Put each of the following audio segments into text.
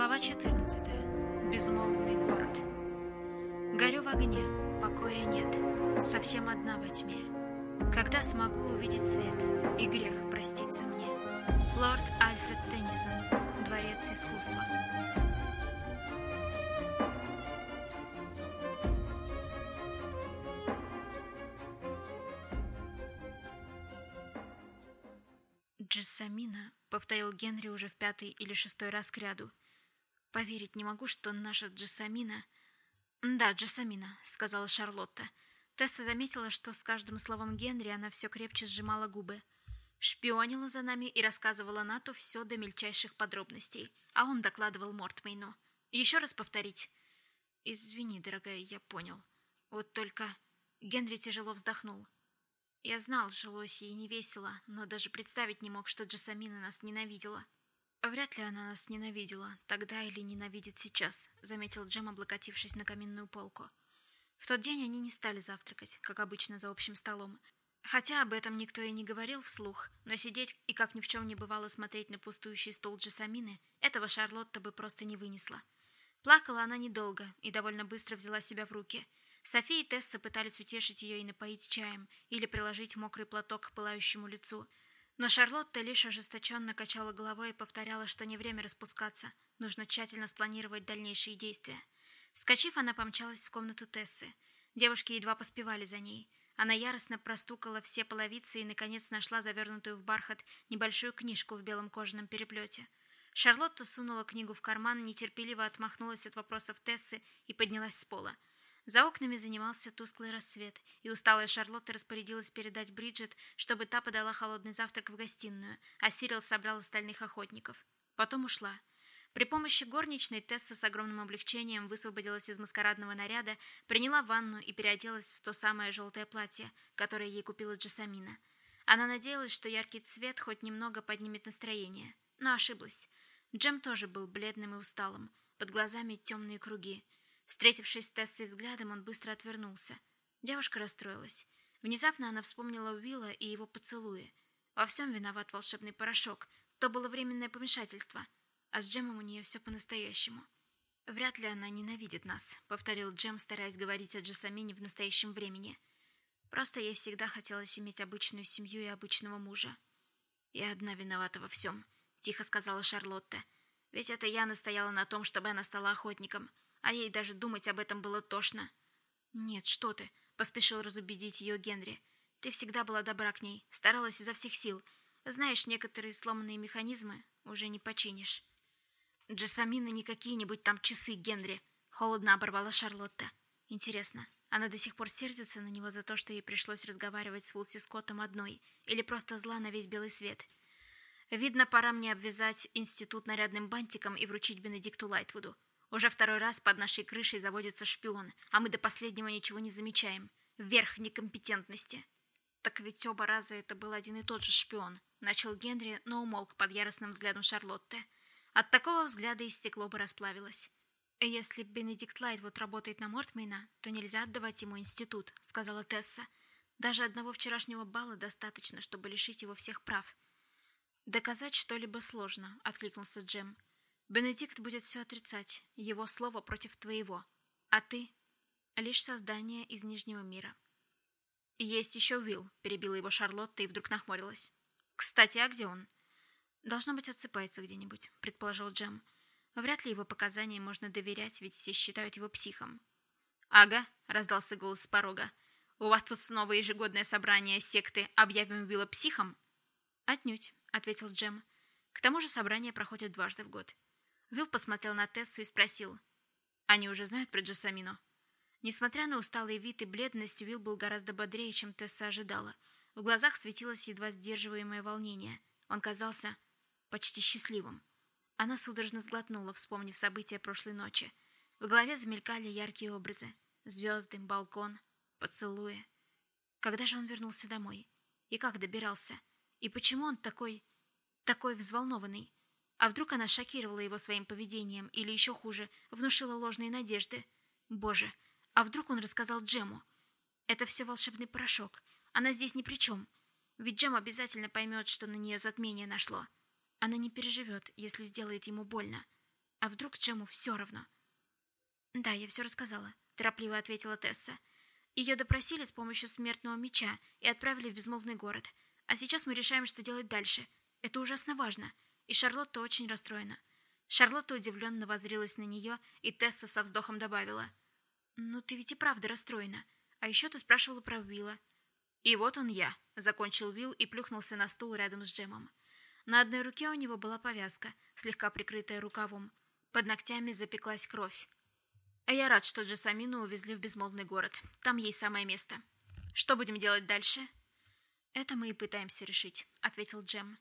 Глава 14. Безмолвный город. Горю в огне, покоя нет, совсем одна во тьме. Когда смогу увидеть свет, и грех простится мне. Лорд Альфред Теннисон. Дворец искусства. «Джессамина», — повторил Генри уже в 5-й или 6-й раз кряду. «Поверить не могу, что наша Джессамина...» «Да, Джессамина», — сказала Шарлотта. Тесса заметила, что с каждым словом Генри она все крепче сжимала губы. Шпионила за нами и рассказывала Нату все до мельчайших подробностей, а он докладывал Мортмейну. «Еще раз повторить?» «Извини, дорогая, я понял. Вот только...» Генри тяжело вздохнул. «Я знал, жилось ей невесело, но даже представить не мог, что Джессамина нас ненавидела». «Вряд ли она нас ненавидела, тогда или ненавидит сейчас», — заметил Джем, облокотившись на каминную полку. В тот день они не стали завтракать, как обычно, за общим столом. Хотя об этом никто и не говорил вслух, но сидеть и как ни в чем не бывало смотреть на пустующий стол Джессамины, этого Шарлотта бы просто не вынесла. Плакала она недолго и довольно быстро взяла себя в руки. Софи и Тесса пытались утешить ее и напоить чаем или приложить мокрый платок к пылающему лицу. Но Шарлотта лишь ожесточенно качала головой и повторяла, что не время распускаться, нужно тщательно спланировать дальнейшие действия. Вскочив, она помчалась в комнату Тессы. Девушки едва поспевали за ней. Она яростно простукала все половицы и, наконец, нашла завернутую в бархат небольшую книжку в белом кожаном переплете. Шарлотта сунула книгу в карман, нетерпеливо отмахнулась от вопросов Тессы и поднялась с пола. За окнами занимался тусклый рассвет, и усталая Шарлотта распорядилась передать Бриджит, чтобы та подала холодный завтрак в гостиную, а Сирил собрал остальных охотников. Потом ушла. При помощи горничной Тесса с огромным облегчением высвободилась из маскарадного наряда, приняла ванну и переоделась в то самое желтое платье, которое ей купила Джессамина. Она надеялась, что яркий цвет хоть немного поднимет настроение, но ошиблась. Джем тоже был бледным и усталым, под глазами темные круги. Встретившись с Тессой взглядом, он быстро отвернулся. Девушка расстроилась. Внезапно она вспомнила Уилла и его поцелуи. Во всем виноват волшебный порошок. То было временное помешательство. А с Джемом у нее все по-настоящему. «Вряд ли она ненавидит нас», — повторил Джем, стараясь говорить о Джессамине в настоящем времени. «Просто ей всегда хотелось иметь обычную семью и обычного мужа». «Я одна виновата во всем», — тихо сказала Шарлотта. «Ведь это я настояла на том, чтобы она стала охотником. А ей даже думать об этом было тошно». «Нет, что ты», — поспешил разубедить ее Генри. «Ты всегда была добра к ней, старалась изо всех сил. Знаешь, некоторые сломанные механизмы уже не починишь». «Джессамина не какие-нибудь там часы, Генри», — холодно оборвала Шарлотта. «Интересно, она до сих пор сердится на него за то, что ей пришлось разговаривать с Вулси Скоттом одной, или просто зла на весь белый свет? Видно, пора мне обвязать институт нарядным бантиком и вручить Бенедикту Лайтвуду. Уже 2-й раз под нашей крышей заводится шпион, а мы до последнего ничего не замечаем. Верх некомпетентности». «Так ведь оба раза это был один и тот же шпион», — начал Генри, но умолк под яростным взглядом Шарлотты. От такого взгляда и стекло бы расплавилось. «Если Бенедикт Лайтвуд работает на Мортмейна, то нельзя отдавать ему институт», — сказала Тесса. «Даже одного вчерашнего балла достаточно, чтобы лишить его всех прав». «Доказать что-либо сложно», — откликнулся Джем. «Бенедикт будет все отрицать, его слово против твоего. А ты — лишь создание из Нижнего мира». «Есть еще Уилл», — перебила его Шарлотта и вдруг нахмурилась. «Кстати, а где он?» «Должно быть, отсыпается где-нибудь», — предположил Джем. «Вряд ли его показаниям можно доверять, ведь все считают его психом». «Ага», — раздался голос с порога. «У вас тут снова ежегодное собрание секты «Объявим Уилла психом»?» «Отнюдь», — ответил Джем. «К тому же собрание проходит 2 раза в год». Уилл посмотрел на Тессу и спросил. «Они уже знают про Джессамину?» Несмотря на усталый вид и бледность, Уилл был гораздо бодрее, чем Тесса ожидала. В глазах светилось едва сдерживаемое волнение. Он казался почти счастливым. Она судорожно сглотнула, вспомнив события прошлой ночи. В голове замелькали яркие образы. Звезды, балкон, поцелуи. Когда же он вернулся домой? И как добирался? И почему он такой взволнованный? А вдруг она шокировала его своим поведением, или еще хуже, внушила ложные надежды? Боже, а вдруг он рассказал Джему? Это все волшебный порошок. Она здесь ни при чем. Ведь Джем обязательно поймет, что на нее затмение нашло. Она не переживет, если сделает ему больно. А вдруг Джему все равно? «Да, я все рассказала», — торопливо ответила Тесса. «Ее допросили с помощью смертного меча и отправили в безмолвный город. А сейчас мы решаем, что делать дальше. Это ужасно важно. И Шарлотта очень расстроена». Шарлотта удивленно воззрилась на нее, и Тесса со вздохом добавила: «Ну, ты ведь и правда расстроена. А еще ты спрашивала про Уилла». «И вот он я», — закончил Уилл и плюхнулся на стул рядом с Джемом. На одной руке у него была повязка, слегка прикрытая рукавом. Под ногтями запеклась кровь. «А я рад, что Джессамину увезли в безмолвный город. Там ей самое место. Что будем делать дальше?» «Это мы и пытаемся решить», — ответил Джем.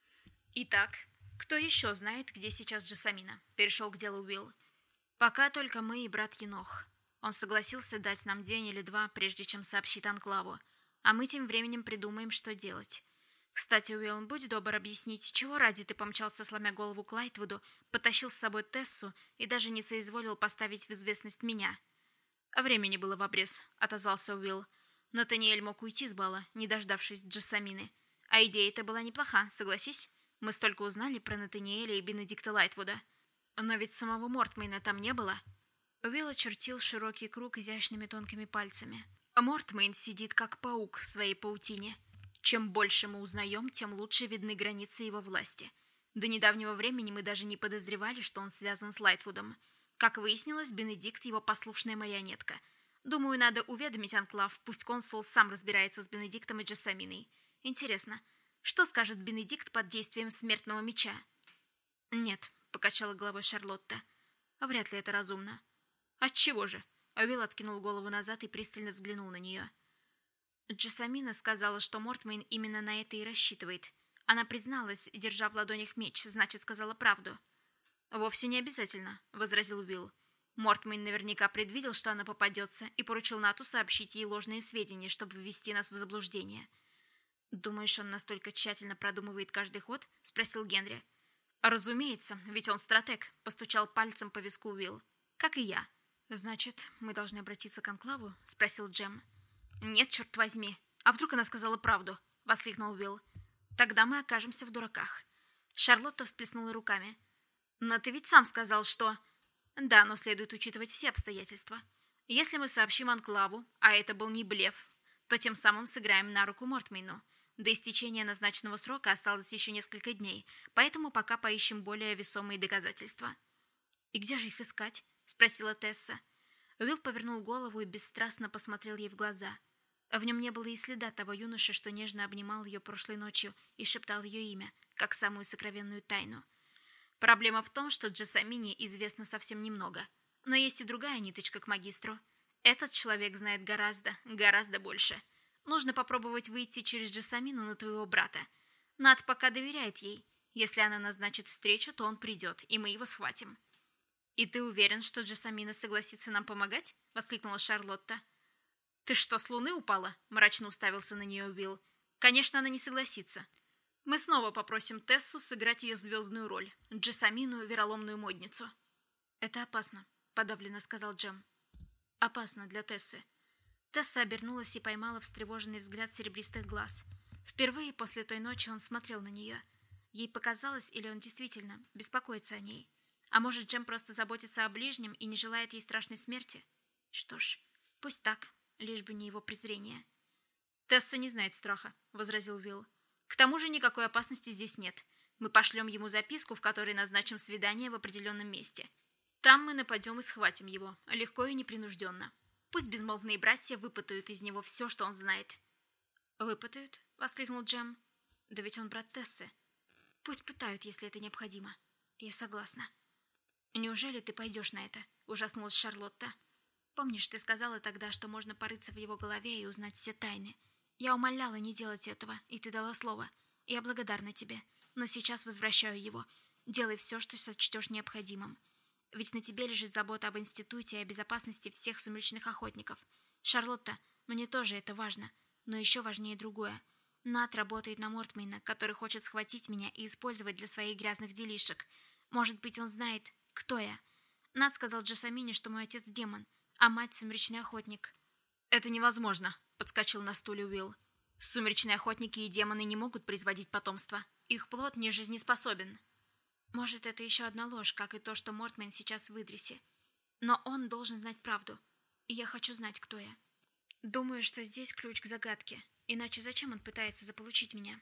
«Итак, кто еще знает, где сейчас Джессамина?» — перешел к делу Уилл. «Пока только мы и брат Енох. Он согласился дать нам день или два, прежде чем сообщит Анклаву. А мы тем временем придумаем, что делать. Кстати, Уилл, будь добр объяснить, чего ради ты помчался, сломя голову к Лайтвуду, потащил с собой Тессу и даже не соизволил поставить в известность меня?» «Времени было в обрез», — отозвался Уилл. «Натаниэль мог уйти с бала, не дождавшись Джессамины. А идея-то была неплоха, согласись? Мы столько узнали про Натаниэля и Бенедикта Лайтвуда. Но ведь самого Мортмейна там не было». Уилл очертил широкий круг изящными тонкими пальцами. «Мортмейн сидит как паук в своей паутине. Чем больше мы узнаем, тем лучше видны границы его власти. До недавнего времени мы даже не подозревали, что он связан с Лайтвудом. Как выяснилось, Бенедикт его послушная марионетка. Думаю, надо уведомить Анклав, пусть консул сам разбирается с Бенедиктом и Джессаминой. Интересно, что скажет Бенедикт под действием смертного меча?» «Нет», — покачала головой Шарлотта. «Вряд ли это разумно». «Отчего же?» Уилл откинул голову назад и пристально взглянул на нее. Джессамина сказала, что Мортмейн именно на это и рассчитывает. Она призналась, держа в ладонях меч, значит, сказала правду. «Вовсе не обязательно», — возразил Уилл. «Мортмейн наверняка предвидел, что она попадется, и поручил Нату сообщить ей ложные сведения, чтобы ввести нас в заблуждение». «Думаешь, он настолько тщательно продумывает каждый ход?» — спросил Генри. «Разумеется, ведь он стратег», — постучал пальцем по виску Уилл. «Как и я». «Значит, мы должны обратиться к Анклаву?» — спросил Джем. «Нет, черт возьми. А вдруг она сказала правду?» — воскликнул Уилл. «Тогда мы окажемся в дураках». Шарлотта всплеснула руками. «Но ты ведь сам сказал, что...» «Да, но следует учитывать все обстоятельства. Если мы сообщим Анклаву, а это был не блеф, то тем самым сыграем на руку Мортмейну. До истечения назначенного срока осталось еще несколько дней, поэтому пока поищем более весомые доказательства». «И где же их искать?» — спросила Тесса. Уилл повернул голову и бесстрастно посмотрел ей в глаза. В нем не было и следа того юноши, что нежно обнимал ее прошлой ночью и шептал ее имя, как самую сокровенную тайну. Проблема в том, что Джессамине известно совсем немного. Но есть и другая ниточка к магистру. Этот человек знает гораздо больше. Нужно попробовать выйти через Джессамину на твоего брата. Нат пока доверяет ей. Если она назначит встречу, то он придет, и мы его схватим». «И ты уверен, что Джессамина согласится нам помогать?» — воскликнула Шарлотта. «Ты что, с луны упала?» — мрачно уставился на нее Уилл. «Конечно, она не согласится. Мы снова попросим Тессу сыграть ее звездную роль, Джессамину, вероломную модницу». «Это опасно», — подавленно сказал Джем. «Опасно для Тессы». Тесса обернулась и поймала встревоженный взгляд серебристых глаз. Впервые после той ночи он смотрел на нее. Ей показалось, или он действительно беспокоится о ней. А может, Джем просто заботится о ближнем и не желает ей страшной смерти? Что ж, пусть так, лишь бы не его презрение. «Тесса не знает страха», — возразил Уилл. «К тому же никакой опасности здесь нет. Мы пошлем ему записку, в которой назначим свидание в определенном месте. Там мы нападем и схватим его, легко и непринужденно. Пусть безмолвные братья выпытают из него все, что он знает». «Выпытают?» — воскликнул Джем. «Да ведь он брат Тессы. Пусть пытают, если это необходимо. Я согласна». «Неужели ты пойдешь на это?» — ужаснулась Шарлотта. «Помнишь, ты сказала тогда, что можно порыться в его голове и узнать все тайны? Я умоляла не делать этого, и ты дала слово. Я благодарна тебе, но сейчас возвращаю его. Делай все, что сочтешь необходимым. Ведь на тебе лежит забота об институте и о безопасности всех сумеречных охотников. Шарлотта, мне тоже это важно, но еще важнее другое. Нат работает на Мортмейна, который хочет схватить меня и использовать для своих грязных делишек. Может быть, он знает, кто я. Нат сказал Джессамине, что мой отец демон, а мать сумеречный охотник». «Это невозможно», — подскочил на стуле Уилл. «Сумеречные охотники и демоны не могут производить потомство. Их плод не жизнеспособен». Может, это еще одна ложь, как и то, что Мортмен сейчас в Идрисе. Но он должен знать правду. И я хочу знать, кто я. Думаю, что здесь ключ к загадке. Иначе зачем он пытается заполучить меня?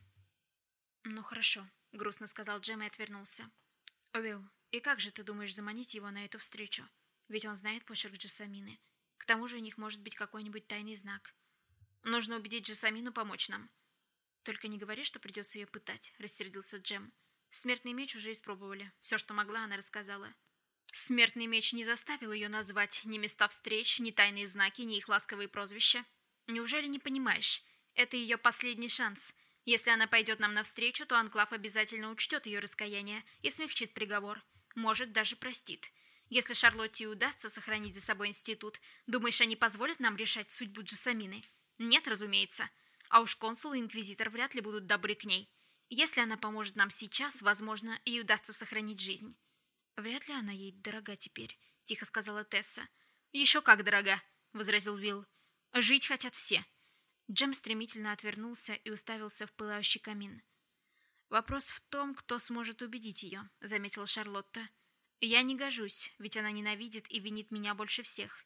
Ну хорошо, грустно сказал Джем и отвернулся. Уилл, и как же ты думаешь заманить его на эту встречу? Ведь он знает почерк Джессамины. К тому же у них может быть какой-нибудь тайный знак. Нужно убедить Джессамину помочь нам. Только не говори, что придется ее пытать, рассердился Джем. Смертный меч уже испробовали. Все, что могла, она рассказала. Смертный меч не заставил ее назвать ни места встреч, ни тайные знаки, ни их ласковые прозвища. Неужели не понимаешь? Это ее последний шанс. Если она пойдет нам навстречу, то Анклав обязательно учтет ее раскаяние и смягчит приговор. Может, даже простит. Если Шарлотте удастся сохранить за собой институт, думаешь, они позволят нам решать судьбу Джессамины? Нет, разумеется. А уж консул и инквизитор вряд ли будут добры к ней. Если она поможет нам сейчас, возможно, ей удастся сохранить жизнь. Вряд ли она ей дорога теперь, тихо сказала Тесса. Еще как дорога, возразил Уилл. Жить хотят все. Джем стремительно отвернулся и уставился в пылающий камин. Вопрос в том, кто сможет убедить ее, заметила Шарлотта. Я не гожусь, ведь она ненавидит и винит меня больше всех.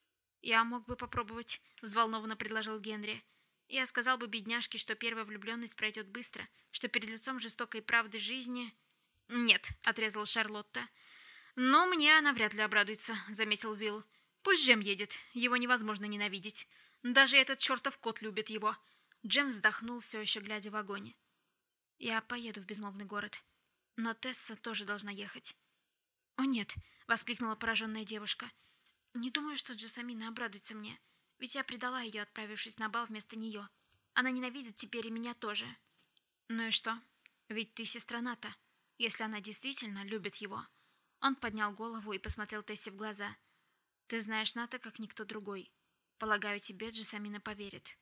Я мог бы попробовать, взволнованно предложил Генри. Я сказал бы бедняжке, что первая влюбленность пройдет быстро, что перед лицом жестокой правды жизни... Нет, отрезала Шарлотта. Но мне она вряд ли обрадуется, заметил Уилл. Пусть Джем едет, его невозможно ненавидеть. Даже этот чертов кот любит его. Джем вздохнул, все еще глядя в огонь. Я поеду в безмолвный город. Но Тесса тоже должна ехать. О нет, воскликнула пораженная девушка. Не думаю, что Джессамина обрадуется мне. Ведь я предала ее, отправившись на бал вместо нее. Она ненавидит теперь и меня тоже. Ну и что? Ведь ты сестра Ната. Если она действительно любит его. Он поднял голову и посмотрел Тессе в глаза. Ты знаешь Ната, как никто другой. Полагаю, тебе Джессамина поверит.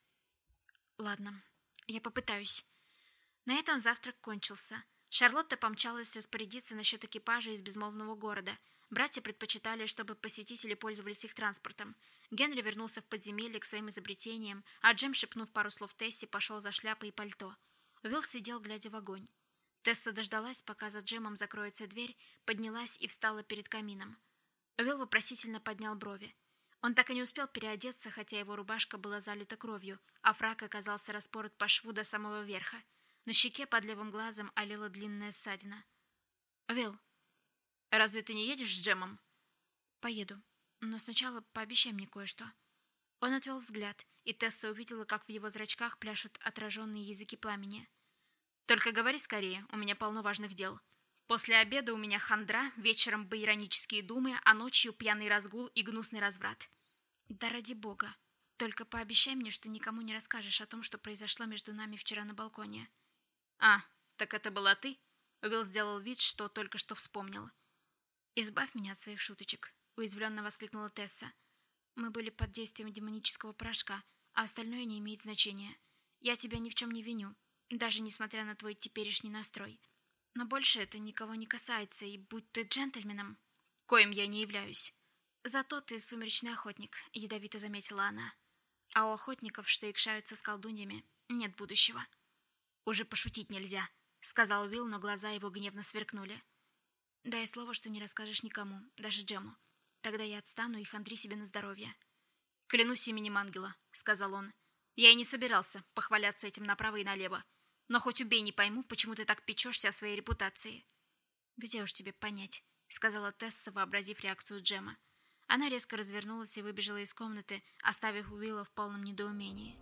Ладно, я попытаюсь. На этом завтрак кончился. Шарлотта помчалась распорядиться насчет экипажа из безмолвного города. Братья предпочитали, чтобы посетители пользовались их транспортом. Генри вернулся в подземелье к своим изобретениям, а Джем, шепнув пару слов Тессе, пошел за шляпой и пальто. Уилл сидел, глядя в огонь. Тесса дождалась, пока за Джемом закроется дверь, поднялась и встала перед камином. Уилл вопросительно поднял брови. Он так и не успел переодеться, хотя его рубашка была залита кровью, а фрак оказался распорот по шву до самого верха. На щеке под левым глазом олела длинная ссадина. «Уилл, разве ты не едешь с Джемом?» «Поеду, но сначала пообещай мне кое-что». Он отвел взгляд, и Тесса увидела, как в его зрачках пляшут отраженные языки пламени. «Только говори скорее, у меня полно важных дел. После обеда у меня хандра, вечером байронические думы, а ночью пьяный разгул и гнусный разврат». «Да ради бога, только пообещай мне, что никому не расскажешь о том, что произошло между нами вчера на балконе». «А, так это была ты?» Уилл сделал вид, что только что вспомнил. «Избавь меня от своих шуточек», — уязвленно воскликнула Тесса. «Мы были под действием демонического порошка, а остальное не имеет значения. Я тебя ни в чем не виню, даже несмотря на твой теперешний настрой. Но больше это никого не касается, и будь ты джентльменом, коим я не являюсь. Зато ты сумеречный охотник», — ядовито заметила она. «А у охотников, что икшаются с колдуньями, нет будущего». «Уже пошутить нельзя», — сказал Уилл, но глаза его гневно сверкнули. «Дай слово, что не расскажешь никому, даже Джему. Тогда я отстану и хандри себе на здоровье». «Клянусь именем ангела», — сказал он. «Я и не собирался похваляться этим направо и налево. Но хоть убей, не пойму, почему ты так печешься о своей репутации». «Где уж тебе понять», — сказала Тесса, вообразив реакцию Джема. Она резко развернулась и выбежала из комнаты, оставив Уилла в полном недоумении.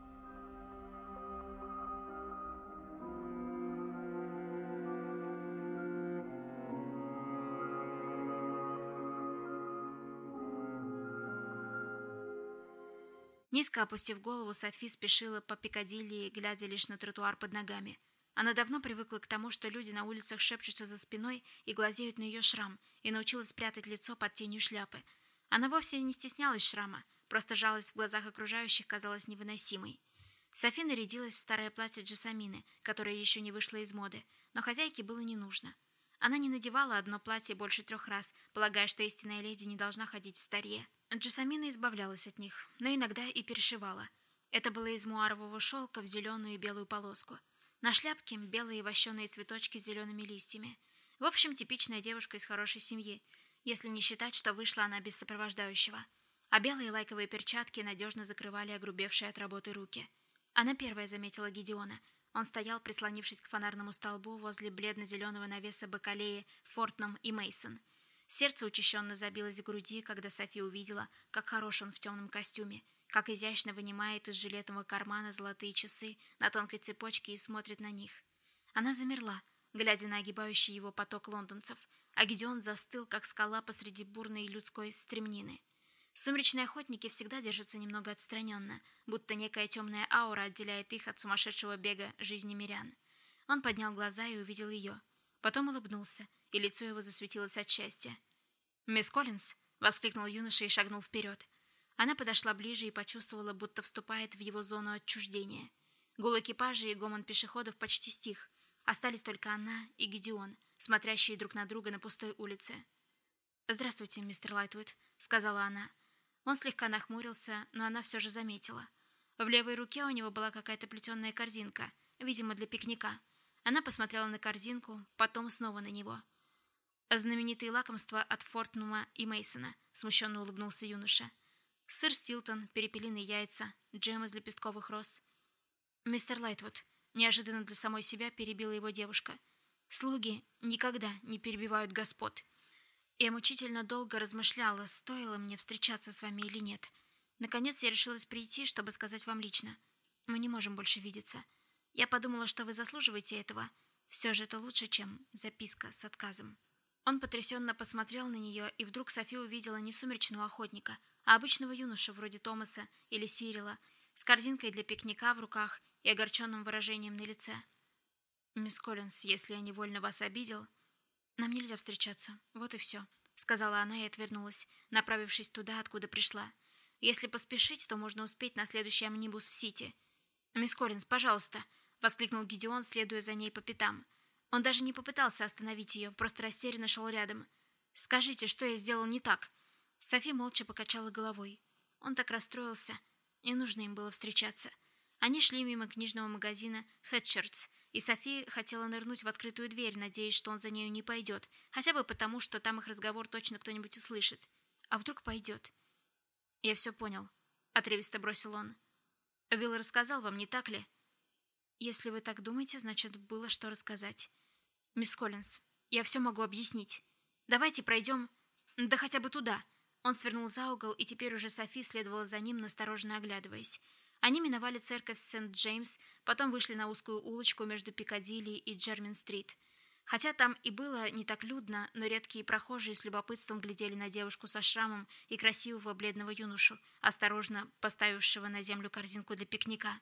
Низко опустив голову, Софи спешила по Пикадилли, глядя лишь на тротуар под ногами. Она давно привыкла к тому, что люди на улицах шепчутся за спиной и глазеют на ее шрам, и научилась прятать лицо под тенью шляпы. Она вовсе не стеснялась шрама, просто жалость в глазах окружающих казалась невыносимой. Софи нарядилась в старое платье Джессамины, которое еще не вышло из моды, но хозяйке было не нужно. Она не надевала одно платье больше 3 раз, полагая, что истинная леди не должна ходить в старье. Джессамина избавлялась от них, но иногда и перешивала. Это было из муарового шелка в зеленую и белую полоску. На шляпке белые вощеные цветочки с зелеными листьями. В общем, типичная девушка из хорошей семьи, если не считать, что вышла она без сопровождающего. А белые лайковые перчатки надежно закрывали огрубевшие от работы руки. Она первая заметила Гидеона. Он стоял, прислонившись к фонарному столбу возле бледно-зеленого навеса бакалеи Фортнам и Мейсон. Сердце учащенно забилось в груди, когда Софи увидела, как хорош он в темном костюме, как изящно вынимает из жилетного кармана золотые часы на тонкой цепочке и смотрит на них. Она замерла, глядя на огибающий его поток лондонцев, а Гидеон застыл, как скала посреди бурной людской стремнины. Сумеречные охотники всегда держатся немного отстраненно, будто некая темная аура отделяет их от сумасшедшего бега жизни мирян. Он поднял глаза и увидел ее. Потом улыбнулся, и лицо его засветилось от счастья. «Мисс Коллинз!» — воскликнул юноша и шагнул вперед. Она подошла ближе и почувствовала, будто вступает в его зону отчуждения. Гул экипажа и гомон пешеходов почти стих. Остались только она и Гидеон, смотрящие друг на друга на пустой улице. «Здравствуйте, мистер Лайтвуд», — сказала она. Он слегка нахмурился, но она все же заметила. В левой руке у него была какая-то плетеная корзинка, видимо, для пикника. Она посмотрела на корзинку, потом снова на него. «Знаменитые лакомства от Фортнума и Мейсона», — смущенно улыбнулся юноша. «Сыр Стилтон, перепелиные яйца, джем из лепестковых роз». «Мистер Лайтвуд», — неожиданно для самой себя перебила его девушка. «Слуги никогда не перебивают господ». Я мучительно долго размышляла, стоило мне встречаться с вами или нет. Наконец я решилась прийти, чтобы сказать вам лично. Мы не можем больше видеться. Я подумала, что вы заслуживаете этого. Все же это лучше, чем записка с отказом». Он потрясенно посмотрел на нее, и вдруг Софи увидела не сумеречного охотника, а обычного юношу вроде Томаса или Сирила, с корзинкой для пикника в руках и огорченным выражением на лице. «Мисс Коллинз, если я невольно вас обидел...» «Нам нельзя встречаться, вот и все», — сказала она и отвернулась, направившись туда, откуда пришла. «Если поспешить, то можно успеть на следующий амнибус в Сити». «Мисс Коллинз, пожалуйста», — воскликнул Гидеон, следуя за ней по пятам. Он даже не попытался остановить ее, просто растерянно шел рядом. «Скажите, что я сделал не так?» Софи молча покачала головой. Он так расстроился. Не нужно им было встречаться. Они шли мимо книжного магазина «Хэтчердс», и Софи хотела нырнуть в открытую дверь, надеясь, что он за нею не пойдет, хотя бы потому, что там их разговор точно кто-нибудь услышит. А вдруг пойдет? «Я все понял», — отрывисто бросил он. «Уилл рассказал вам, не так ли?» «Если вы так думаете, значит, было что рассказать». «Мисс Коллинз, я все могу объяснить. Давайте пройдем, да хотя бы туда». Он свернул за угол, и теперь уже Софи следовала за ним, настороженно оглядываясь. Они миновали церковь Сент-Джеймс, потом вышли на узкую улочку между Пикадилли и Джермин-стрит. Хотя там и было не так людно, но редкие прохожие с любопытством глядели на девушку со шрамом и красивого бледного юношу, осторожно поставившего на землю корзинку для пикника.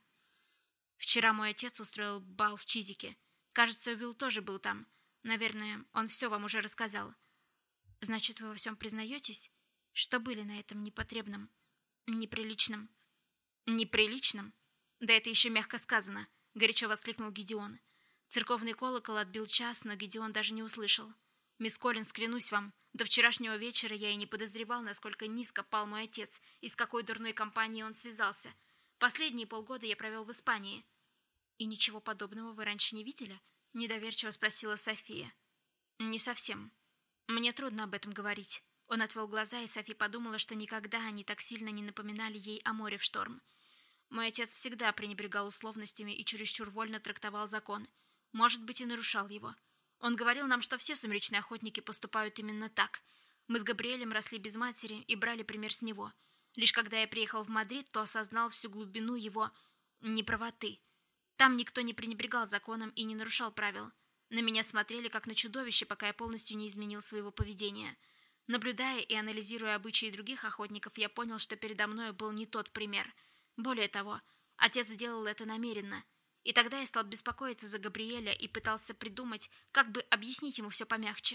«Вчера мой отец устроил бал в Чизике. Кажется, Уилл тоже был там. Наверное, он все вам уже рассказал». «Значит, вы во всем признаетесь? Что были на этом непотребном, неприличном?» «Неприличном? Да это еще мягко сказано», — горячо воскликнул Гидеон. Церковный колокол отбил час, но Гидеон даже не услышал. «Мисс Коллинз, клянусь вам, до вчерашнего вечера я и не подозревал, насколько низко пал мой отец и с какой дурной компанией он связался. Последние полгода я провел в Испании». «И ничего подобного вы раньше не видели?» — недоверчиво спросила София. «Не совсем. Мне трудно об этом говорить». Он отвел глаза, и Софи подумала, что никогда они так сильно не напоминали ей о море в шторм. Мой отец всегда пренебрегал условностями и чересчур вольно трактовал закон. Может быть, и нарушал его. Он говорил нам, что все сумеречные охотники поступают именно так. Мы с Габриэлем росли без матери и брали пример с него. Лишь когда я приехал в Мадрид, то осознал всю глубину его неправоты. Там никто не пренебрегал законом и не нарушал правил. На меня смотрели как на чудовище, пока я полностью не изменил своего поведения. Наблюдая и анализируя обычаи других охотников, я понял, что передо мной был не тот пример. Более того, отец сделал это намеренно. И тогда я стал беспокоиться за Габриэля и пытался придумать, как бы объяснить ему все помягче.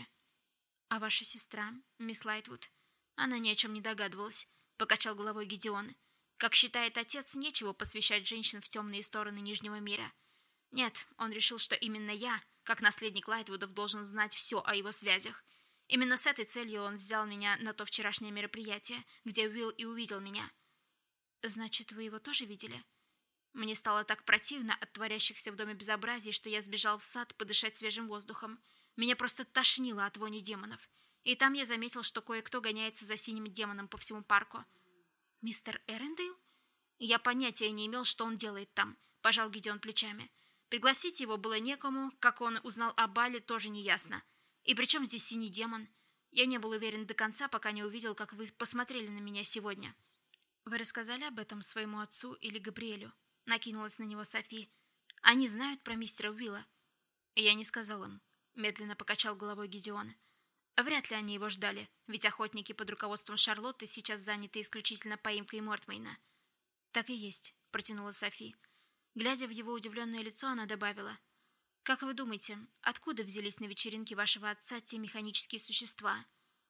«А ваша сестра, мисс Лайтвуд?» Она ни о чем не догадывалась, покачал головой Гидеон. Как считает отец, нечего посвящать женщин в темные стороны Нижнего мира. Нет, он решил, что именно я, как наследник Лайтвудов, должен знать все о его связях. Именно с этой целью он взял меня на то вчерашнее мероприятие, где Уилл и увидел меня. «Значит, вы его тоже видели?» Мне стало так противно от творящихся в доме безобразий, что я сбежал в сад подышать свежим воздухом. Меня просто тошнило от вони демонов. И там я заметил, что кое-кто гоняется за синим демоном по всему парку. «Мистер Эрендейл?» «Я понятия не имел, что он делает там», — пожал Гидеон плечами. «Пригласить его было некому, как он узнал о Бале, тоже неясно. И при чем здесь синий демон? Я не был уверен до конца, пока не увидел, как вы посмотрели на меня сегодня». «Вы рассказали об этом своему отцу или Габриэлю?» — накинулась на него Софи. «Они знают про мистера Уилла?» «Я не сказал им», — медленно покачал головой Гидеон. «Вряд ли они его ждали, ведь охотники под руководством Шарлотты сейчас заняты исключительно поимкой Мортмейна». «Так и есть», — протянула Софи. Глядя в его удивленное лицо, она добавила. «Как вы думаете, откуда взялись на вечеринке вашего отца те механические существа?»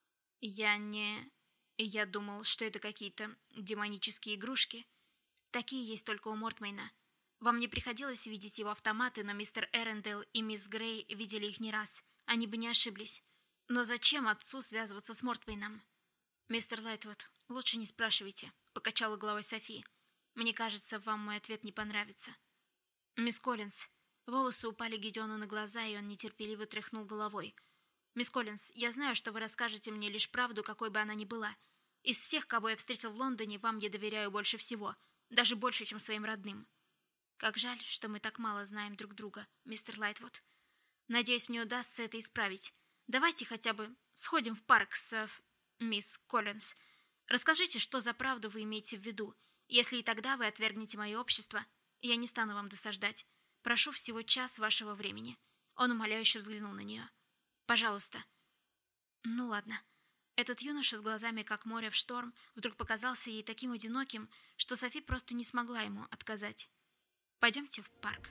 Я думал, что это какие-то демонические игрушки. Такие есть только у Мортмейна. Вам не приходилось видеть его автоматы, но мистер Эрендейл и мисс Грей видели их не раз. Они бы не ошиблись. Но зачем отцу связываться с Мортмейном?» «Мистер Лайтвуд, лучше не спрашивайте», — покачала головой Софи. «Мне кажется, вам мой ответ не понравится». «Мисс Коллинз». Волосы упали Гидеону на глаза, и он нетерпеливо тряхнул головой. «Мисс Коллинз, я знаю, что вы расскажете мне лишь правду, какой бы она ни была. Из всех, кого я встретил в Лондоне, вам я доверяю больше всего. Даже больше, чем своим родным». «Как жаль, что мы так мало знаем друг друга, мистер Лайтвуд. Надеюсь, мне удастся это исправить. Давайте хотя бы сходим в парк с мисс Коллинз. Расскажите, что за правду вы имеете в виду. Если и тогда вы отвергнете мое общество, я не стану вам досаждать. Прошу всего час вашего времени». Он умоляюще взглянул на нее. «Пожалуйста». «Ну ладно». Этот юноша с глазами как море в шторм вдруг показался ей таким одиноким, что Софи просто не смогла ему отказать. «Пойдемте в парк».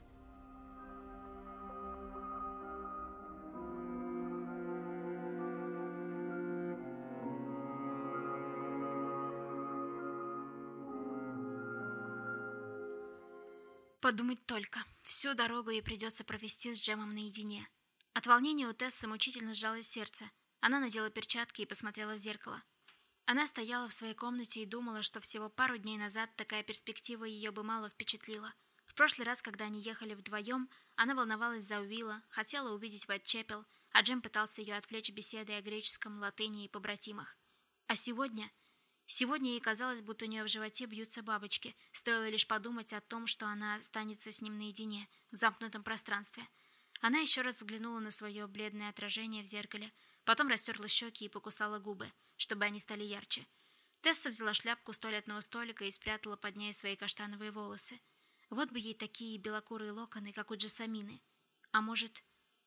Подумать только, всю дорогу ей придется провести с Джемом наедине. От волнения у Тессы мучительно сжалось сердце. Она надела перчатки и посмотрела в зеркало. Она стояла в своей комнате и думала, что всего пару дней назад такая перспектива ее бы мало впечатлила. В прошлый раз, когда они ехали вдвоем, она волновалась за Уилла, хотела увидеть Уайтчепел, а Джем пытался ее отвлечь беседой о греческом, латыни и побратимах. А сегодня... Сегодня ей казалось, будто у нее в животе бьются бабочки, стоило лишь подумать о том, что она останется с ним наедине, в замкнутом пространстве. Она еще раз взглянула на свое бледное отражение в зеркале, потом растерла щеки и покусала губы, чтобы они стали ярче. Тесса взяла шляпку с туалетного столика и спрятала под ней свои каштановые волосы. Вот бы ей такие белокурые локоны, как у Джессамины. А может,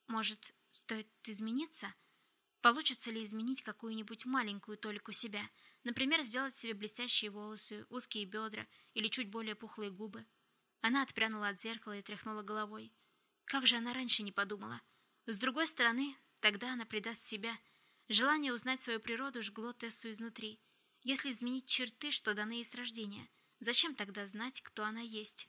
стоит измениться? Получится ли изменить какую-нибудь маленькую толику себя? Например, сделать себе блестящие волосы, узкие бедра или чуть более пухлые губы. Она отпрянула от зеркала и тряхнула головой. Как же она раньше не подумала? С другой стороны, тогда она предаст себя. Желание узнать свою природу жгло Тессу изнутри. Если изменить черты, что даны ей с рождения, зачем тогда знать, кто она есть?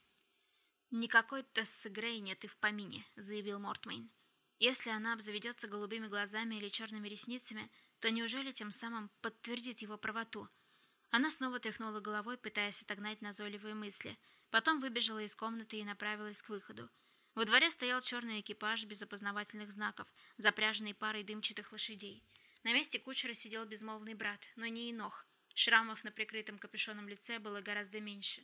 «Никакой Тессы Грей нет и в помине», — заявил Мортмейн. «Если она обзаведется голубыми глазами или черными ресницами, то неужели тем самым подтвердит его правоту?» Она снова тряхнула головой, пытаясь отогнать назойливые мысли. Потом выбежала из комнаты и направилась к выходу. Во дворе стоял черный экипаж без опознавательных знаков, запряженный парой дымчатых лошадей. На месте кучера сидел безмолвный брат, но не Енох. Шрамов на прикрытом капюшоном лице было гораздо меньше.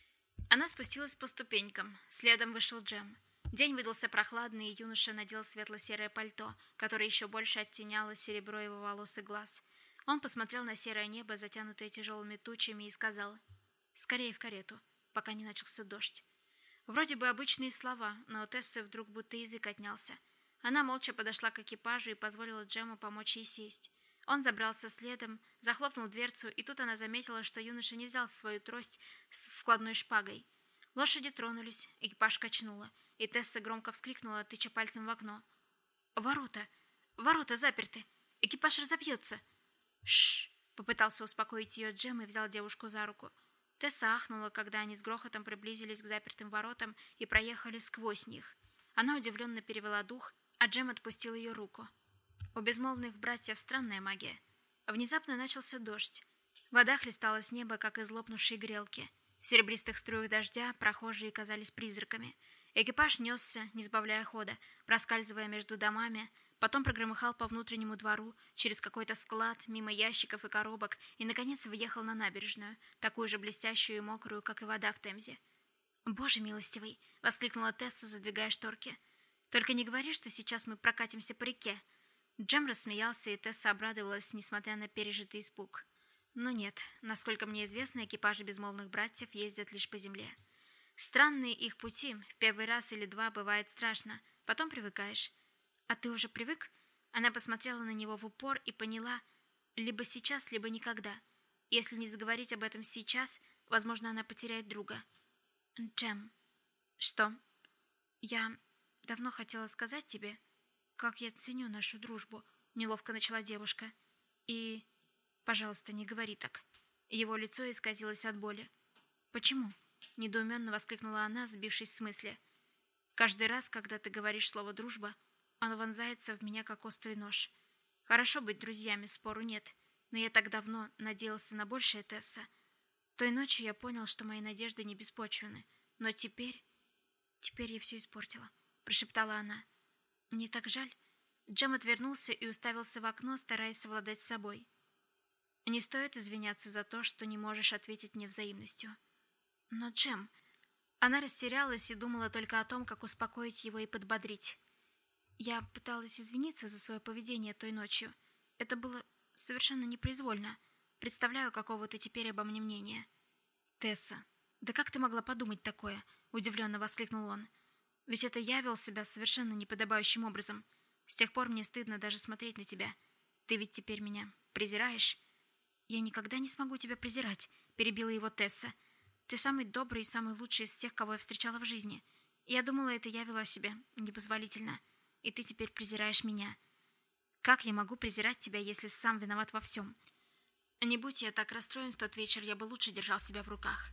Она спустилась по ступенькам. Следом вышел Джем. День выдался прохладный, и юноша надел светло-серое пальто, которое еще больше оттеняло серебро его волос и глаз. Он посмотрел на серое небо, затянутое тяжелыми тучами, и сказал: «Скорее в карету, пока не начался дождь». Вроде бы обычные слова, но у Тессы вдруг будто язык отнялся. Она молча подошла к экипажу и позволила Джему помочь ей сесть. Он забрался следом, захлопнул дверцу, и тут она заметила, что юноша не взял свою трость с вкладной шпагой. Лошади тронулись, экипаж качнуло, и Тесса громко вскрикнула, тыча пальцем в окно. «Ворота! Ворота заперты! Экипаж разобьется!» «Шш!» — попытался успокоить ее Джем и взял девушку за руку. Тесса ахнула, когда они с грохотом приблизились к запертым воротам и проехали сквозь них. Она удивленно перевела дух, а Джем отпустил ее руку. У безмолвных братьев странная магия. Внезапно начался дождь. Вода хлестала с неба, как из лопнувшей грелки. В серебристых струях дождя прохожие казались призраками. Экипаж несся, не сбавляя хода, проскальзывая между домами, Потом прогромыхал по внутреннему двору, через какой-то склад, мимо ящиков и коробок, и, наконец, въехал на набережную, такую же блестящую и мокрую, как и вода в Темзе. «Боже милостивый!» — воскликнула Тесса, задвигая шторки. «Только не говори, что сейчас мы прокатимся по реке!» Джем рассмеялся, и Тесса обрадовалась, несмотря на пережитый испуг. Но нет, насколько мне известно, экипажи безмолвных братьев ездят лишь по земле. Странные их пути, в первый раз или два бывает страшно, потом привыкаешь. А ты уже привык? Она посмотрела на него в упор и поняла, либо сейчас, либо никогда. Если не заговорить об этом сейчас, возможно, она потеряет друга. Джем. Что? Я давно хотела сказать тебе, как я ценю нашу дружбу, неловко начала девушка. И... Пожалуйста, не говори так. Его лицо исказилось от боли. Почему? Недоуменно воскликнула она, сбившись с мысли. Каждый раз, когда ты говоришь слово «дружба», оно вонзается в меня, как острый нож. Хорошо быть друзьями, спору нет, но я так давно надеялся на большее, Тесса. Той ночью я понял, что мои надежды не беспочвены, но теперь я все испортила, прошептала она. Мне так жаль. Джем отвернулся и уставился в окно, стараясь совладать с собой. Не стоит извиняться за то, что не можешь ответить мне взаимностью. Но Джем... Она растерялась и думала только о том, как успокоить его и подбодрить. Я пыталась извиниться за свое поведение той ночью. Это было совершенно непроизвольно. Представляю, какого ты теперь обо мне мнения. Тесса, да как ты могла подумать такое? Удивленно воскликнул он. Ведь это я вел себя совершенно неподобающим образом. С тех пор мне стыдно даже смотреть на тебя. Ты ведь теперь меня презираешь? Я никогда не смогу тебя презирать, перебила его Тесса. Ты самый добрый и самый лучший из всех, кого я встречала в жизни. Я думала, это я вела себя непозволительно. И ты теперь презираешь меня. Как я могу презирать тебя, если сам виноват во всем? Не будь я так расстроен в тот вечер, я бы лучше держал себя в руках.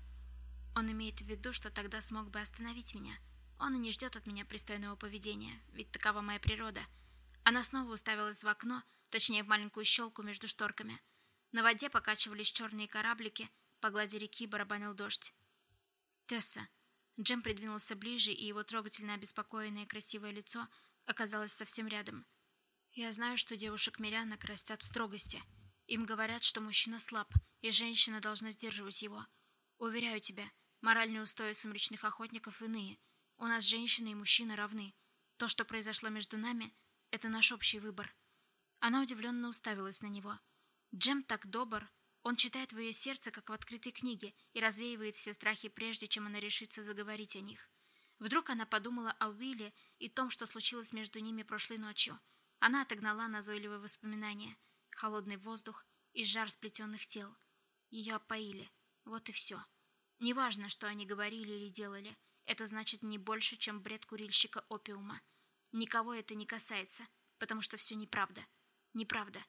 Он имеет в виду, что тогда смог бы остановить меня. Он и не ждет от меня пристойного поведения, ведь такова моя природа. Она снова уставилась в окно, точнее в маленькую щелку между шторками. На воде покачивались черные кораблики, по глади реки барабанил дождь. «Тесса». Джем придвинулся ближе, и его трогательно обеспокоенное красивое лицо оказалось совсем рядом. «Я знаю, что девушек-мирянок растят в строгости. Им говорят, что мужчина слаб, и женщина должна сдерживать его. Уверяю тебя, моральные устои сумеречных охотников иные. У нас женщины и мужчины равны. То, что произошло между нами, это наш общий выбор». Она удивленно уставилась на него. Джем так добр. Он читает в ее сердце, как в открытой книге, и развеивает все страхи, прежде чем она решится заговорить о них. Вдруг она подумала о Уилле и том, что случилось между ними прошлой ночью. Она отогнала назойливые воспоминания, холодный воздух и жар сплетенных тел. Ее опоили. Вот и все. Неважно, что они говорили или делали, это значит не больше, чем бред курильщика опиума. Никого это не касается, потому что все неправда. Неправда.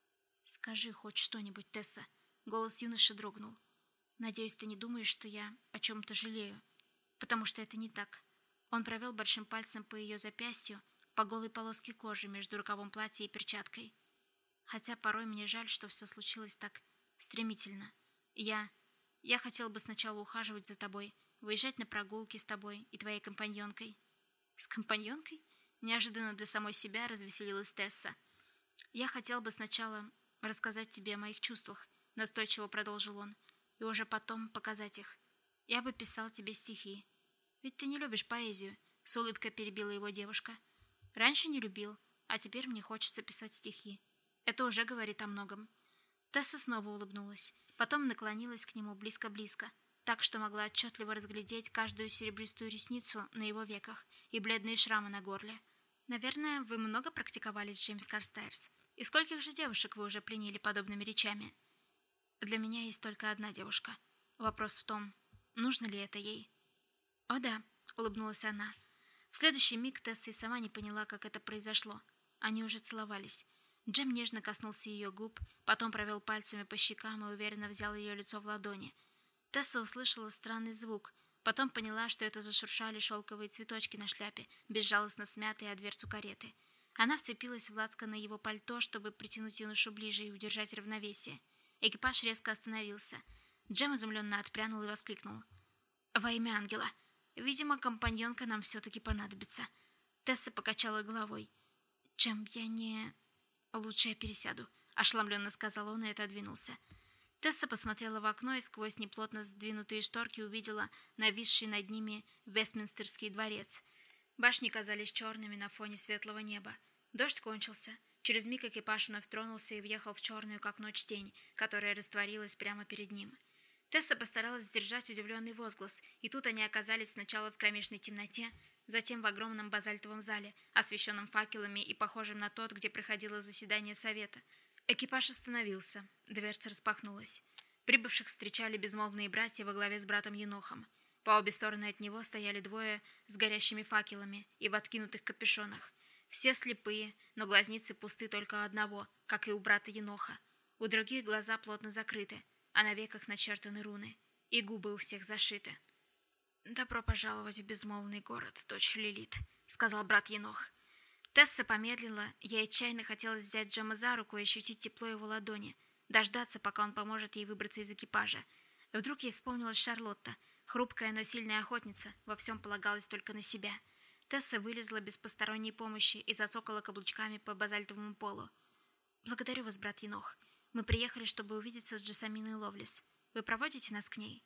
«Скажи хоть что-нибудь, Тесса». Голос юноши дрогнул. «Надеюсь, ты не думаешь, что я о чем-то жалею, потому что это не так». Он провел большим пальцем по ее запястью, по голой полоске кожи между рукавом платья и перчаткой. «Хотя порой мне жаль, что все случилось так стремительно. Я хотел бы сначала ухаживать за тобой, выезжать на прогулки с тобой и твоей компаньонкой». «С компаньонкой?» Неожиданно для самой себя развеселилась Тесса. «Я хотел бы сначала рассказать тебе о моих чувствах», — настойчиво продолжил он, «и уже потом показать их. Я бы писал тебе стихи». «Ведь ты не любишь поэзию», — с улыбкой перебила его девушка. «Раньше не любил, а теперь мне хочется писать стихи. Это уже говорит о многом». Тесса снова улыбнулась, потом наклонилась к нему близко-близко, так что могла отчетливо разглядеть каждую серебристую ресницу на его веках и бледные шрамы на горле. «Наверное, вы много практиковались, Джеймс Карстайрс? И скольких же девушек вы уже пленили подобными речами?» «Для меня есть только одна девушка. Вопрос в том, нужно ли это ей?» «О да», — улыбнулась она. В следующий миг Тесса и сама не поняла, как это произошло. Они уже целовались. Джем нежно коснулся ее губ, потом провел пальцами по щекам и уверенно взял ее лицо в ладони. Тесса услышала странный звук, потом поняла, что это зашуршали шелковые цветочки на шляпе, безжалостно смятые о дверцу кареты. Она вцепилась в лацканы его пальто, чтобы притянуть юношу ближе и удержать равновесие. Экипаж резко остановился. Джем изумленно отпрянул и воскликнул: «Во имя ангела! Видимо, компаньонка нам все-таки понадобится». Тесса покачала головой. Джем, я не... Лучше я пересяду, ошеломленно сказал он и отодвинулся. Тесса посмотрела в окно и сквозь неплотно сдвинутые шторки увидела нависший над ними Вестминстерский дворец. Башни казались черными на фоне светлого неба. Дождь кончился. Через миг экипаж вновь тронулся и въехал в черную, как ночь, тень, которая растворилась прямо перед ним. Тесса постаралась сдержать удивленный возглас, и тут они оказались сначала в кромешной темноте, затем в огромном базальтовом зале, освещенном факелами и похожем на тот, где проходило заседание совета. Экипаж остановился, дверца распахнулась. Прибывших встречали безмолвные братья во главе с братом Енохом. По обе стороны от него стояли двое с горящими факелами и в откинутых капюшонах. Все слепые, но глазницы пусты только у одного, как и у брата Еноха. У других глаза плотно закрыты, а на веках начертаны руны, и губы у всех зашиты. «Добро пожаловать в безмолвный город, дочь Лилит», — сказал брат Енох. Тесса помедлила, ей отчаянно хотелось взять Джема за руку и ощутить тепло его ладони, дождаться, пока он поможет ей выбраться из экипажа. Вдруг ей вспомнилась Шарлотта, хрупкая, но сильная охотница, во всем полагалась только на себя. Тесса вылезла без посторонней помощи и зацокала каблучками по базальтовому полу. «Благодарю вас, брат Енох. Мы приехали, чтобы увидеться с Джессаминой Ловлес. Вы проводите нас к ней?»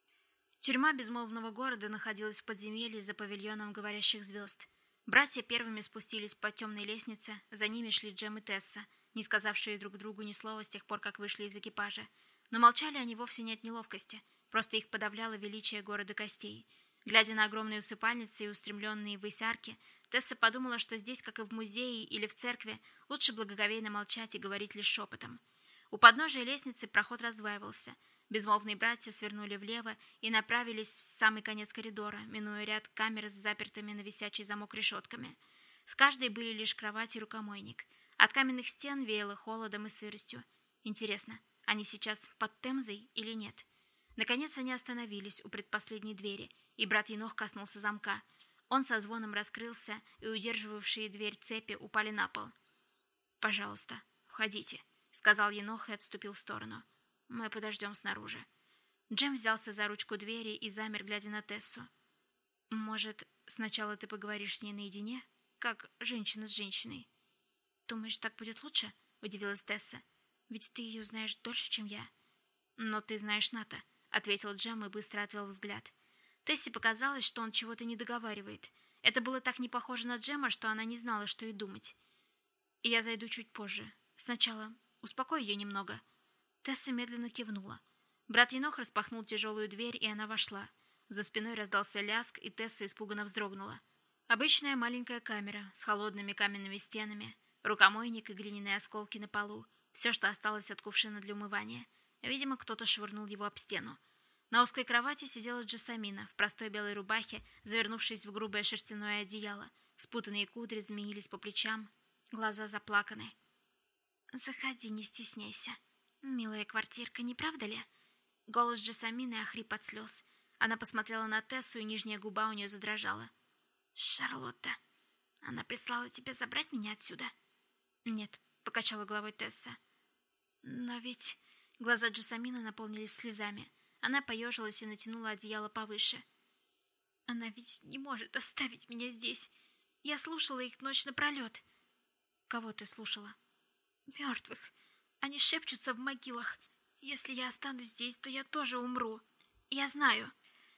Тюрьма безмолвного города находилась в подземелье за павильоном говорящих звезд. Братья первыми спустились по темной лестнице, за ними шли Джем и Тесса, не сказавшие друг другу ни слова с тех пор, как вышли из экипажа. Но молчали они вовсе не от неловкости, просто их подавляло величие города костей. Глядя на огромные усыпальницы и устремленные ввысь арки, Тесса подумала, что здесь, как и в музее или в церкви, лучше благоговейно молчать и говорить лишь шепотом. У подножия лестницы проход раздваивался. Безмолвные братья свернули влево и направились в самый конец коридора, минуя ряд камер с запертыми на висячий замок решетками. В каждой были лишь кровать и рукомойник. От каменных стен веяло холодом и сыростью. Интересно, они сейчас под Темзой или нет? Наконец они остановились у предпоследней двери, и брат Енох коснулся замка. Он со звоном раскрылся, и удерживавшие дверь цепи упали на пол. «Пожалуйста, входите», — сказал Енох и отступил в сторону. «Мы подождем снаружи». Джем взялся за ручку двери и замер, глядя на Тессу. «Может, сначала ты поговоришь с ней наедине, как женщина с женщиной?» «Думаешь, так будет лучше?» — удивилась Тесса. «Ведь ты ее знаешь дольше, чем я». «Но ты знаешь Ната», — ответил Джем и быстро отвел взгляд. Тессе показалось, что он чего-то не договаривает. Это было так не похоже на Джема, что она не знала, что и думать. «Я зайду чуть позже. Сначала успокой ее немного». Тесса медленно кивнула. Брат Енох распахнул тяжелую дверь, и она вошла. За спиной раздался лязг, и Тесса испуганно вздрогнула. Обычная маленькая камера с холодными каменными стенами, рукомойник и глиняные осколки на полу. Все, что осталось от кувшина для умывания. Видимо, кто-то швырнул его об стену. На узкой кровати сидела Джессамина в простой белой рубахе, завернувшись в грубое шерстяное одеяло. Спутанные кудри змеились по плечам, глаза заплаканы. «Заходи, не стесняйся. Милая квартирка, не правда ли?» Голос Джессамины охрип от слез. Она посмотрела на Тессу, и нижняя губа у нее задрожала. «Шарлотта, она прислала тебя забрать меня отсюда?» «Нет», — покачала головой Тесса. «Но ведь...» Глаза Джессамины наполнились слезами. Она поежилась и натянула одеяло повыше. «Она ведь не может оставить меня здесь. Я слушала их ночь напролет». «Кого ты слушала?» «Мертвых. Они шепчутся в могилах. Если я останусь здесь, то я тоже умру. Я знаю».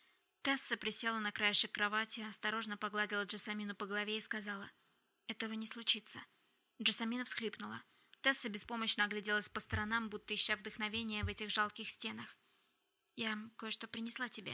Тесса присела на краешек кровати, осторожно погладила Джессамину по голове и сказала: «Этого не случится». Джессамина всхлипнула. Тесса беспомощно огляделась по сторонам, будто ища вдохновения в этих жалких стенах. «Я кое-что принесла тебе».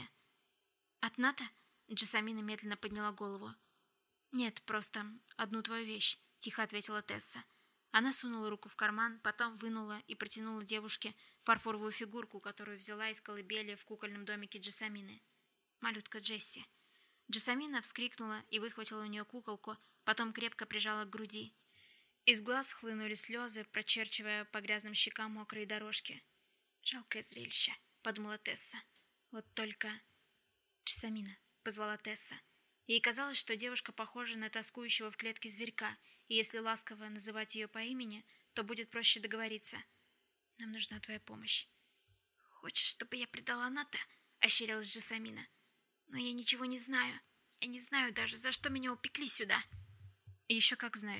«От Ната?» Джессамина медленно подняла голову. «Нет, просто одну твою вещь», — тихо ответила Тесса. Она сунула руку в карман, потом вынула и протянула девушке фарфоровую фигурку, которую взяла из колыбели в кукольном домике Джессамины. Малютка Джесси. Джессамина вскрикнула и выхватила у нее куколку, потом крепко прижала к груди. Из глаз хлынули слезы, прочерчивая по грязным щекам мокрые дорожки. «Жалкое зрелище», — подумала Тесса. «Вот только...» «Джессамина», — позвала Тесса. Ей казалось, что девушка похожа на тоскующего в клетке зверька, и если ласково называть ее по имени, то будет проще договориться. «Нам нужна твоя помощь». «Хочешь, чтобы я предала Ната?» — ощерилась Джессамина. «Но я ничего не знаю. Я не знаю даже, за что меня упекли сюда». «Еще как знаешь», —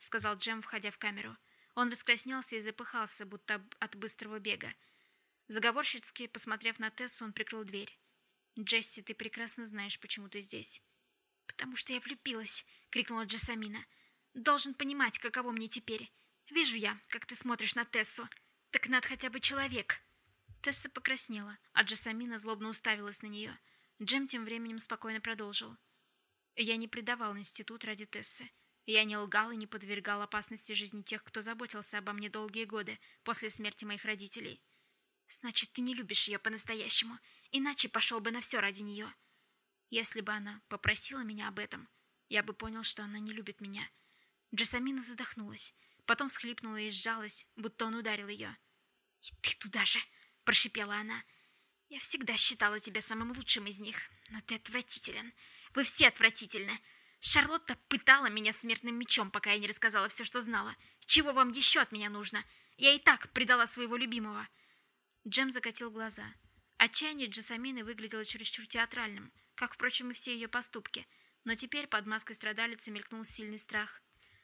сказал Джем, входя в камеру. Он раскраснелся и запыхался, будто от быстрого бега. Заговорщицки, посмотрев на Тессу, он прикрыл дверь. «Джесси, ты прекрасно знаешь, почему ты здесь». «Потому что я влюбилась!» — крикнула Джессамина. «Должен понимать, каково мне теперь. Вижу я, как ты смотришь на Тессу. Так Над хотя бы человек!» Тесса покраснела, а Джессамина злобно уставилась на нее. Джем тем временем спокойно продолжил. «Я не предавал институт ради Тессы. Я не лгал и не подвергал опасности жизни тех, кто заботился обо мне долгие годы после смерти моих родителей. Значит, ты не любишь ее по-настоящему, иначе пошел бы на все ради нее. Если бы она попросила меня об этом, я бы понял, что она не любит меня». Джессамина задохнулась, потом всхлипнула и сжалась, будто он ударил ее. «И ты туда же!» – прошипела она. «Я всегда считала тебя самым лучшим из них, но ты отвратителен. Вы все отвратительны. Шарлотта пытала меня смертным мечом, пока я не рассказала все, что знала. Чего вам еще от меня нужно? Я и так предала своего любимого». Джем закатил глаза. Отчаяние Джессамины выглядело чересчур театральным, как, впрочем, и все ее поступки, но теперь под маской страдалицы мелькнул сильный страх.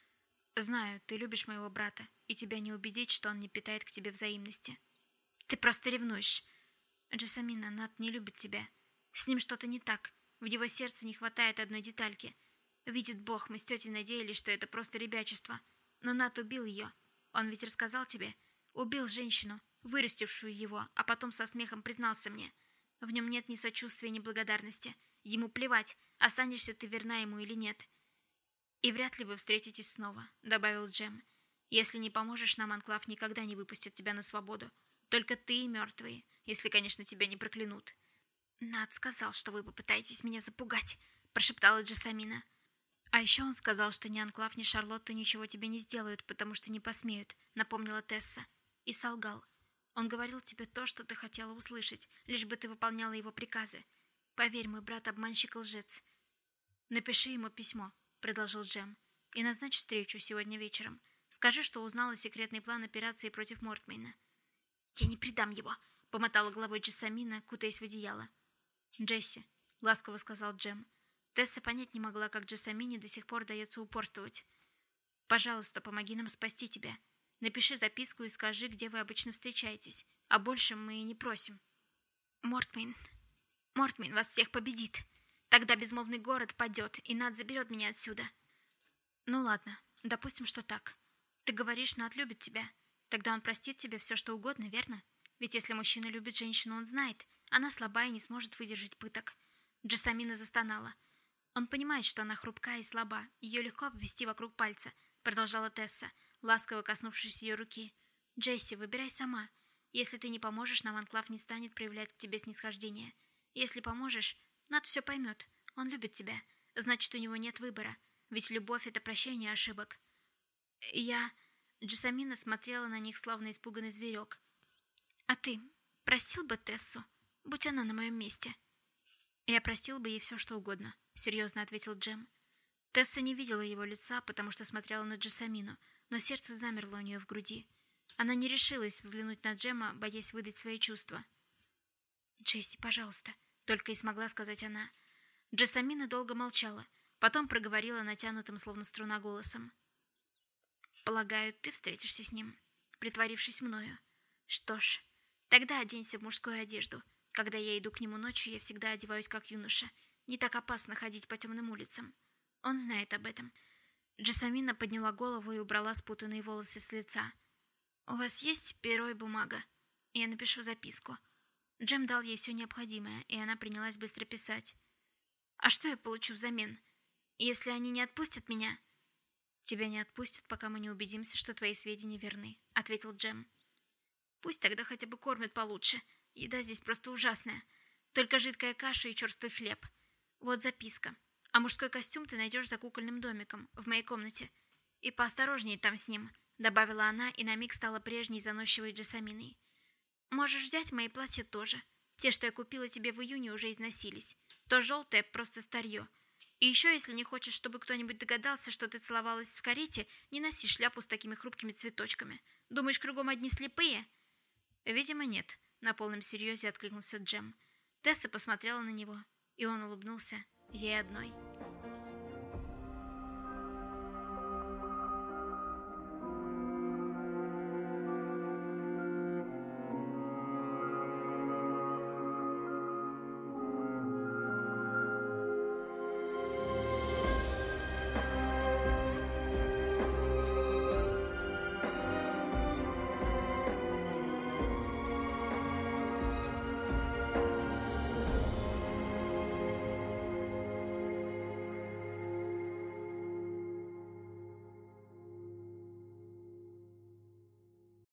«Знаю, ты любишь моего брата, и тебя не убедить, что он не питает к тебе взаимности. Ты просто ревнуешь. Джессамина, Над не любит тебя. С ним что-то не так. В его сердце не хватает одной детальки. Видит Бог, мы с тетей надеялись, что это просто ребячество. Но Над убил ее. Он ведь рассказал тебе. Убил женщину, вырастившую его, а потом со смехом признался мне. В нем нет ни сочувствия, ни благодарности. Ему плевать, останешься ты верна ему или нет. И вряд ли вы встретитесь снова», — добавил Джем. «Если не поможешь нам, Анклав никогда не выпустит тебя на свободу. Только ты и мертвые, если, конечно, тебя не проклянут». «Над сказал, что вы попытаетесь меня запугать», — прошептала Джессамина. «А еще он сказал, что ни Анклав, ни Шарлотта ничего тебе не сделают, потому что не посмеют», — напомнила Тесса. «И солгал. Он говорил тебе то, что ты хотела услышать, лишь бы ты выполняла его приказы. Поверь, мой брат обманщик и лжец». «Напиши ему письмо», — предложил Джем, — «и назначь встречу сегодня вечером. Скажи, что узнала секретный план операции против Мортмейна». «Я не предам его», — помотала головой Джессамина, кутаясь в одеяло. «Джесси», — ласково сказал Джем. Тесса понять не могла, как Джессамине до сих пор дается упорствовать. «Пожалуйста, помоги нам спасти тебя. Напиши записку и скажи, где вы обычно встречаетесь. А больше мы и не просим». «Мортмейн вас всех победит. Тогда безмолвный город падет, и Над заберет меня отсюда». «Ну ладно, допустим, что так. Ты говоришь, Над любит тебя. Тогда он простит тебе все, что угодно, верно? Ведь если мужчина любит женщину, он знает. Она слаба и не сможет выдержать пыток». Джессамина застонала. «Он понимает, что она хрупкая и слаба. Ее легко обвести вокруг пальца», — продолжала Тесса, ласково коснувшись ее руки. «Джесси, выбирай сама. Если ты не поможешь, нам Анклав не станет проявлять к тебе снисхождение. Если поможешь, Над все поймет. Он любит тебя. Значит, у него нет выбора. Ведь любовь — это прощение ошибок». Джессамина смотрела на них, словно испуганный зверек. «А ты простил бы Тессу, будь она на моем месте?» «Я простил бы ей все, что угодно», — серьезно ответил Джем. Тесса не видела его лица, потому что смотрела на Джессамину, но сердце замерло у нее в груди. Она не решилась взглянуть на Джема, боясь выдать свои чувства. «Джесси, пожалуйста», — только и смогла сказать она. Джессамина долго молчала, потом проговорила натянутым, словно струна, голосом. «Полагаю, ты встретишься с ним, притворившись мною. Что ж, тогда оденься в мужскую одежду. Когда я иду к нему ночью, я всегда одеваюсь как юноша. Не так опасно ходить по темным улицам. Он знает об этом». Джессамина подняла голову и убрала спутанные волосы с лица. «У вас есть перо и бумага? Я напишу записку». Джем дал ей все необходимое, и она принялась быстро писать. «А что я получу взамен? Если они не отпустят меня?» «Тебя не отпустят, пока мы не убедимся, что твои сведения верны», — ответил Джем. «Пусть тогда хотя бы кормят получше. Еда здесь просто ужасная. Только жидкая каша и черствый хлеб. Вот записка. А мужской костюм ты найдешь за кукольным домиком в моей комнате. И поосторожнее там с ним», — добавила она и на миг стала прежней заносчивой Джессаминой. «Можешь взять мои платья тоже. Те, что я купила тебе в июне, уже износились. То желтое — просто старье. И еще, если не хочешь, чтобы кто-нибудь догадался, что ты целовалась в карете, не носи шляпу с такими хрупкими цветочками. Думаешь, кругом одни слепые?» «Видимо, нет», — на полном серьезе откликнулся Джем. Тесса посмотрела на него, и он улыбнулся ей одной.